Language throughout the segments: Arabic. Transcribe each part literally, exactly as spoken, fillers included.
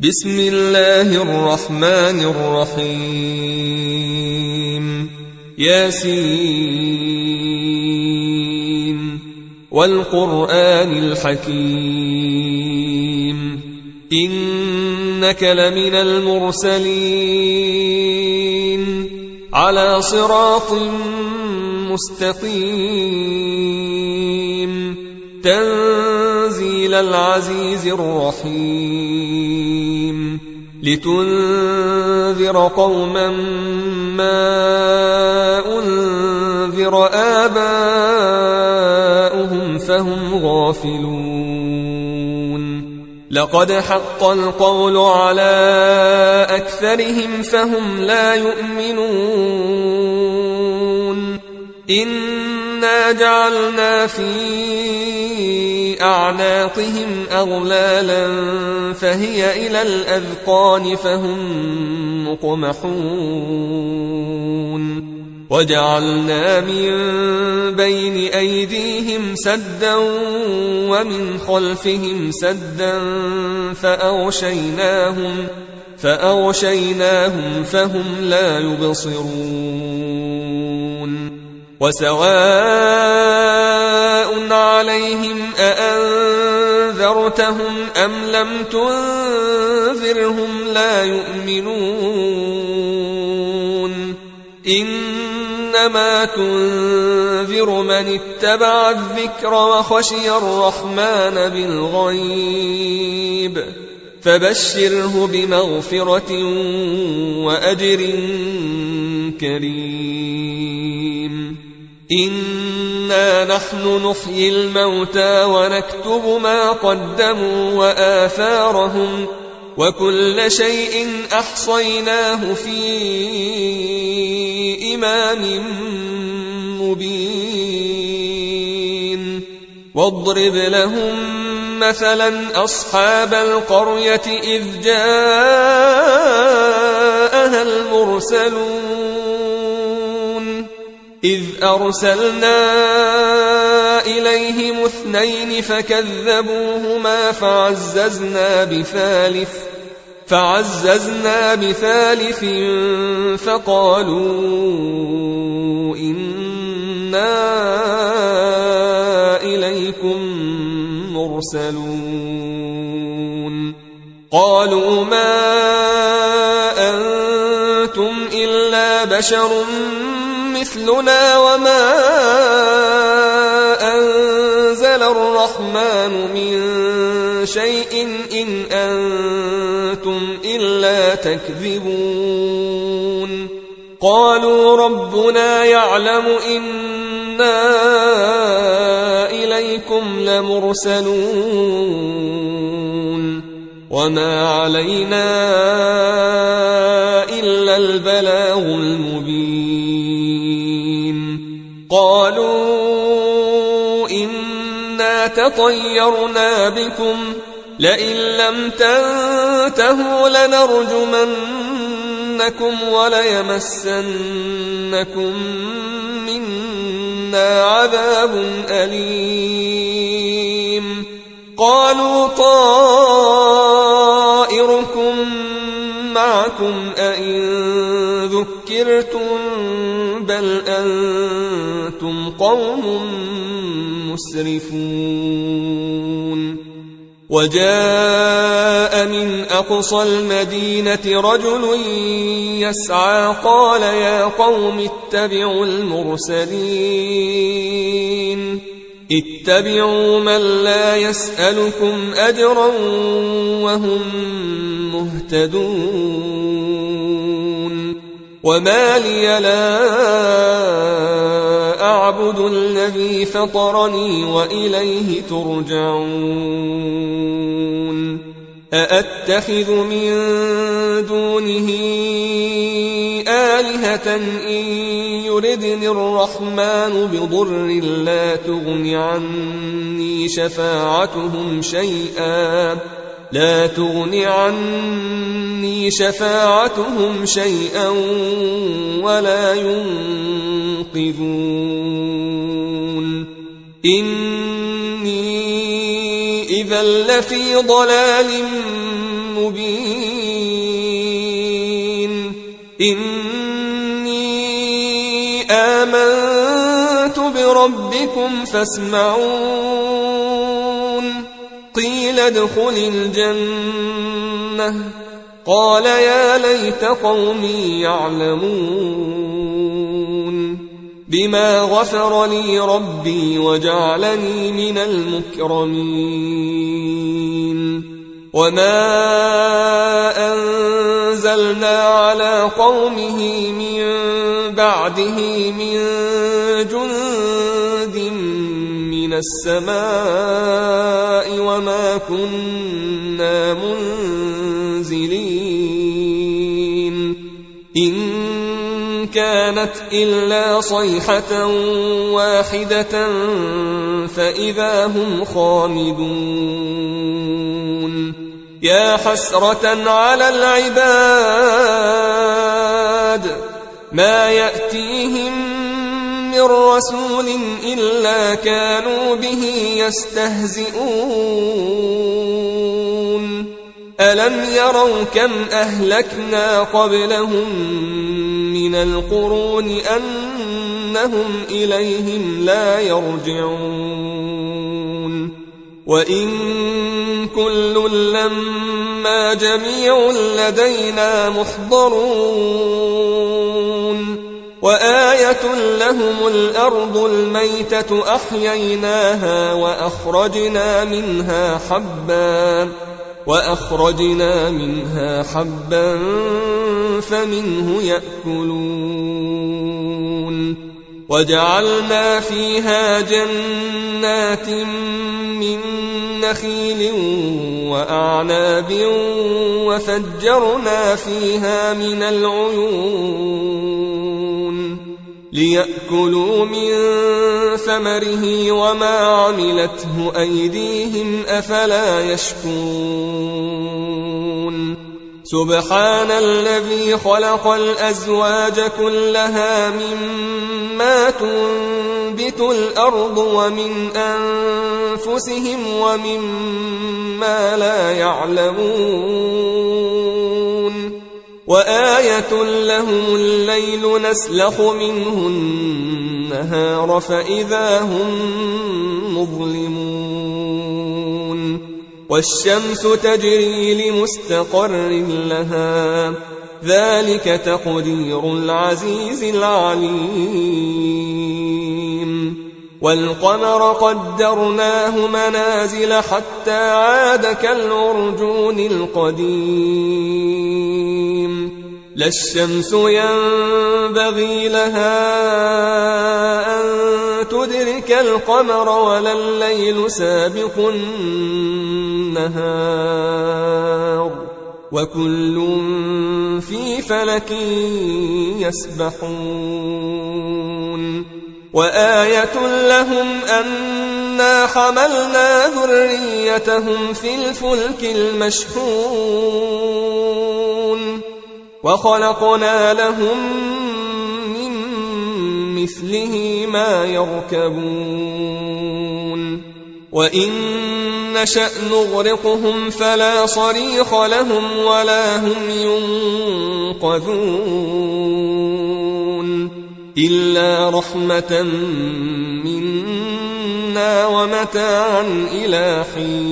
بسم الله الرحمن الرحيم ياسين والقرآن الحكيم إنك لمن المرسلين على صراط مستقيم تنزيل العزيز الرحيم لتنذر قوما ما أنذر آباؤهم فهم غافلون لقد حق القول على أكثرهم فهم لا يؤمنون إنا جعلنا في أعناقهم أغلالا فهي إلى الأذقان فهم مقمحون وجعلنا من بين أيديهم سدا ومن خلفهم سدا فأغشيناهم فأغشيناهم فهم لا يبصرون وسواء عليهم أأنذرتهم أم لم تنذرهم لا يؤمنون إنما تنذر من اتبع الذكر وخشي الرحمن بالغيب فبشره بمغفرة وأجر كريم إنا نحن نحيي الموتى ونكتب ما قدموا وآثارهم وكل شيء أحصيناه في إمام مبين واضرب لهم مثلا أصحاب القرية إذ جاءها المرسلون إذ أرسلنا إليهم اثنين فكذبوهما فعززنا بثالث فعززنا بثالث فقالوا إنا إليكم مرسلون قالوا ما أنتم إلا بشر مثلنا وما أنزل الرحمن من شيء إن أنتم إلا تكذبون قالوا ربنا يعلم إنا إليكم لمرسلون وما علينا إلا البلاغ المبين قالوا إنا تطيرنا بكم لئن لم تنتهوا لنرجمنكم وليمسنكم منا عذاب أليم قالوا طائركم معكم أئن ذكرتم بل أنتم قوم مسرفون وجاء من أقصى المدينة رجل يسعى قال يا قوم اتبعوا المرسلين اتبعوا من لا يسألكم أجرا وهم مهتدون وما لي لا أعبد الذي فطرني وإليه ترجعون أأتخذ من دونه آلهة إن يردني الرحمن بضر لا تغن عني شفاعتهم شيئا لا تغن عني شفاعتهم شيئا ولا ينقذون إني إذا لفي ضلال مبين إني آمنت بربكم فاسمعون قيل ادخل الجنة قال يا ليت قومي يعلمون بما غفر لي ربي وجعلني من المكرمين وما أنزلنا على قومه من بعده من جند من السماء وما كنا منزلين إن كانت إلا صيحة واحدة فإذا هم خامدون يا حسرة على العباد ما يأتيهم من رسول إلا كانوا به يستهزئون ألم يروا كم أهلكنا قبلهم من القرون أنهم إليهم لا يرجعون وإن كل لما جميع لدينا محضرون وآية لهم الأرض الميتة أحييناها وأخرجنا منها حبا وأخرجنا منها حبا فمنه يأكلون وجعلنا فيها جنات من نخيل وأعناب وفجرنا فيها من العيون ليأكلوا من ثمره وما عملته أيديهم أفلا يشكرون سبحان الذي خلق الأزواج كلها مما تنبت الأرض ومن أنفسهم ومما لا يعلمون وآية لهم الليل نسلخ منه النهار فإذا هم مظلمون والشمس تجري لمستقر لها ذلك تقدير العزيز العليم والقمر قدرناه منازل حتى عاد كالعرجون القديم لا الشمس ينبغي لها أن تدرك القمر ولا الليل سابق النهار وكل في فلك يسبحون وآية لهم أنا حملنا ذريتهم في الفلك المشحون وخلقنا لهم من مثله ما يركبون وإن نشأ نغرقهم فلا صريخ لهم ولا هم ينقذون إلا رحمة منا ومتاعا إلى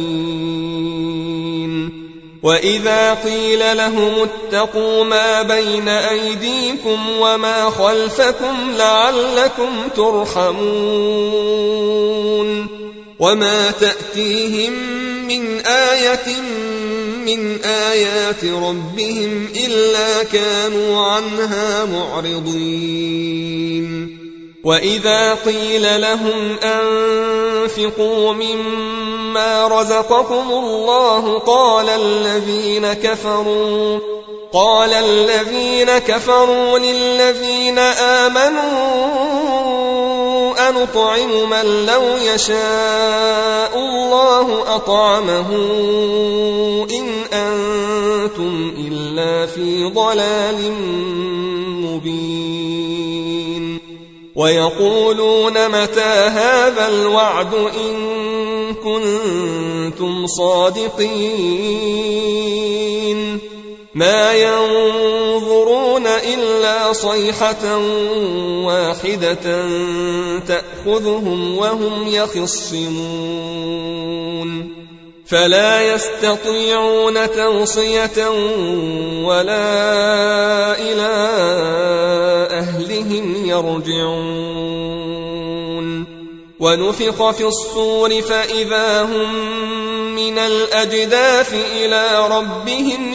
حين وإذا قيل لهم اتقوا ما بين أيديكم وما خلفكم لعلكم ترحمون وما تأتيهم من آية من آيات ربهم إلا كانوا عنها معرضين وإذا قيل لهم أنفقوا مما رزقكم الله قال الذين كفروا قال الذين كفروا للذين آمنوا أنطعم من لو يشاء الله أطعمه إن أنتم إلا في ضلال مبين ويقولون متى هذا الوعد إن كنتم صادقين ما ينظرون إلا صيحة واحدة تأخذهم وهم يخصمون فلا يستطيعون توصية ولا إلى أهلهم يرجعون ونفخ في الصور فإذا هم من الأجداث إلى ربهم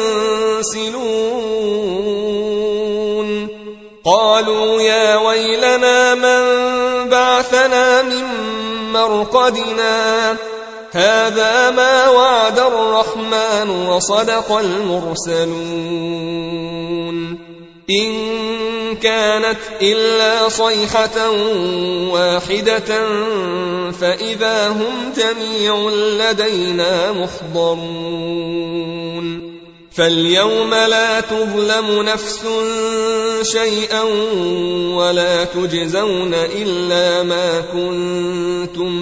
ينسلون قالوا يا ويلنا من بعثنا من مرقدنا هذا ما وعد الرحمن وصدق المرسلون إن كانت إلا صيحة واحدة فإذا هم جميع لدينا محضرون فاليوم لا تظلم نفس شيئا ولا تجزون إلا ما كنتم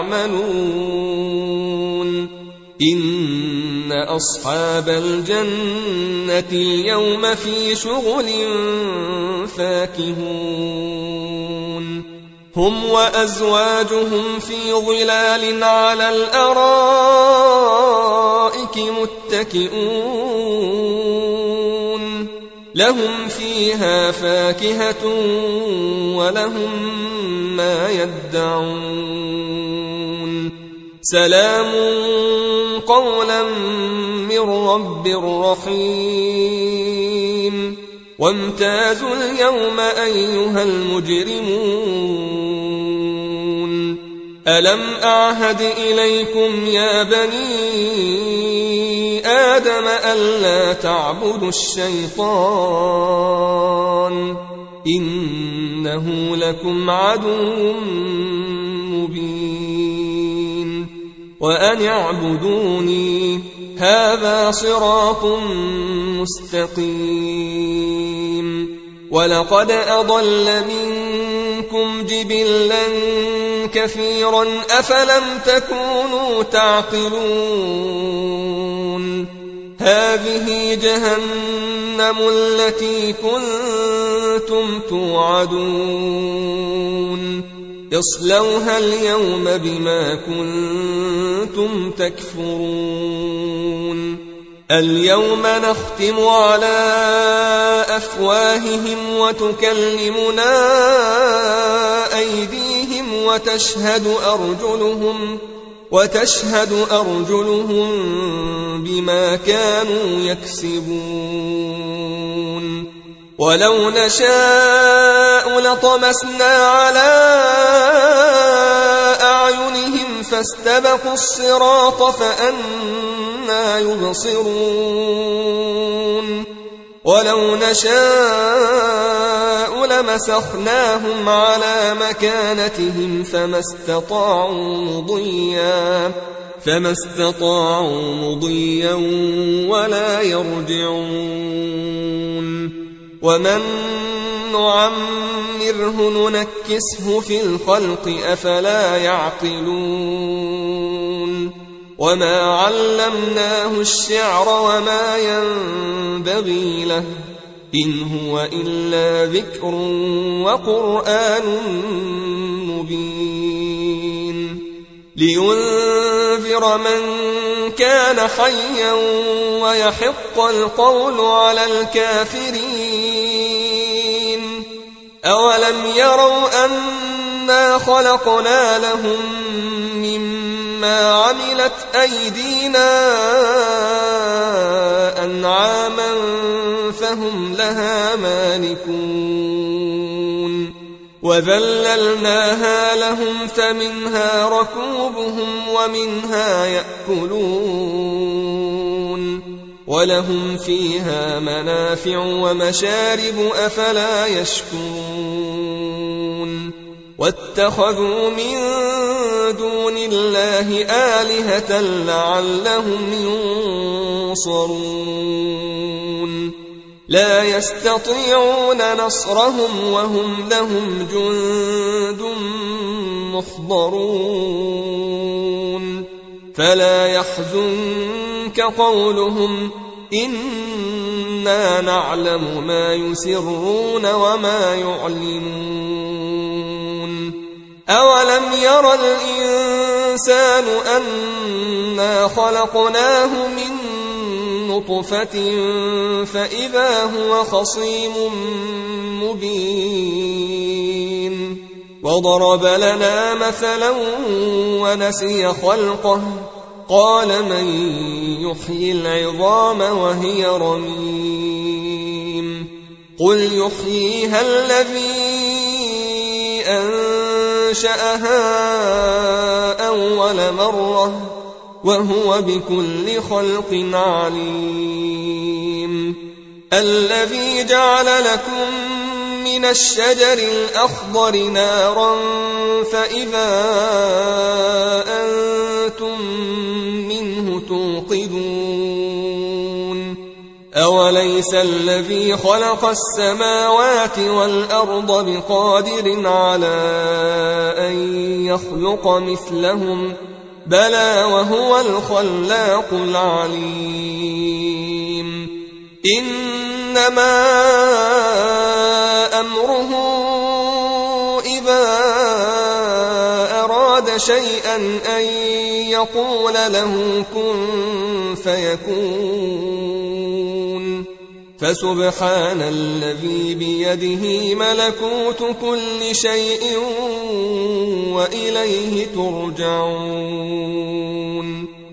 تعملون إن أصحاب الجنة اليوم في شغل فاكهون هم وأزواجهم في ظلال على الأرائك متكئون لهم فيها فاكهة ولهم ما يدعون سلام قولا من رب رحيم وامتازوا اليوم أيها المجرمون ألم أعهد إليكم يا بني آدم ألا تعبدوا الشيطان إنه لكم عدو مبين وأن اعبدوني هذا صراط مستقيم ولقد أضل منكم جبلا كثيرا أفلم تكونوا تعقلون هذه جهنم التي كنتم توعدون اصلوها اليوم بما كنتم تكفرون اليوم نختم على أفواههم وتكلمنا أيديهم وتشهد أرجلهم وتشهد أرجلهم بما كانوا يكسبون ولو نشاء لطمسنا على أعينهم فاستبقوا الصراط فأنى يبصرون ولو نشاء لمسخناهم على مكانتهم فما استطاعوا مضيا فما استطاعوا مضيا ولا يرجعون ومن نعمره ننكسه في الخلق أفلا يعقلون وما علمناه الشعر وما ينبغي له إن هو إلا ذكر وقرآن مبين لينذر من كان حيا ويحق القول على الكافرين أولم يروا أنا خلقنا لهم مما عملت أيدينا أنعاما فهم لها مالكون وذللناها لهم فمنها ركوبهم ومنها يأكلون ولهم فيها منافع ومشارب أفلا يشكرون واتخذوا من دون الله آلهة لعلهم ينصرون لا يستطيعون نصرهم وهم لهم جند محضرون فلا يحزنك قولهم إنا نعلم ما يسرون وما يعلنون أولم ير الإنسان أنا خلقناه من نطفة فإذا هو خصيم مبين وضرب لنا مثلا ونسي خلقه قال من يحيي العظام وهي رميم قل يحييها الذي أنشأها أول مرة وهو بكل خلق عليم الذي جعل لكم من الشجر الأخضر نارا فإذا أنتم منه توقدون أوليس الذي خلق السماوات والأرض بقادر على أن يخلق مثلهم بلى وهو الخلاق العليم إنما أمره إذا أراد شيئا أن يقول له كن فيكون فسبحان الذي بيده ملكوت كل شيء وإليه ترجعون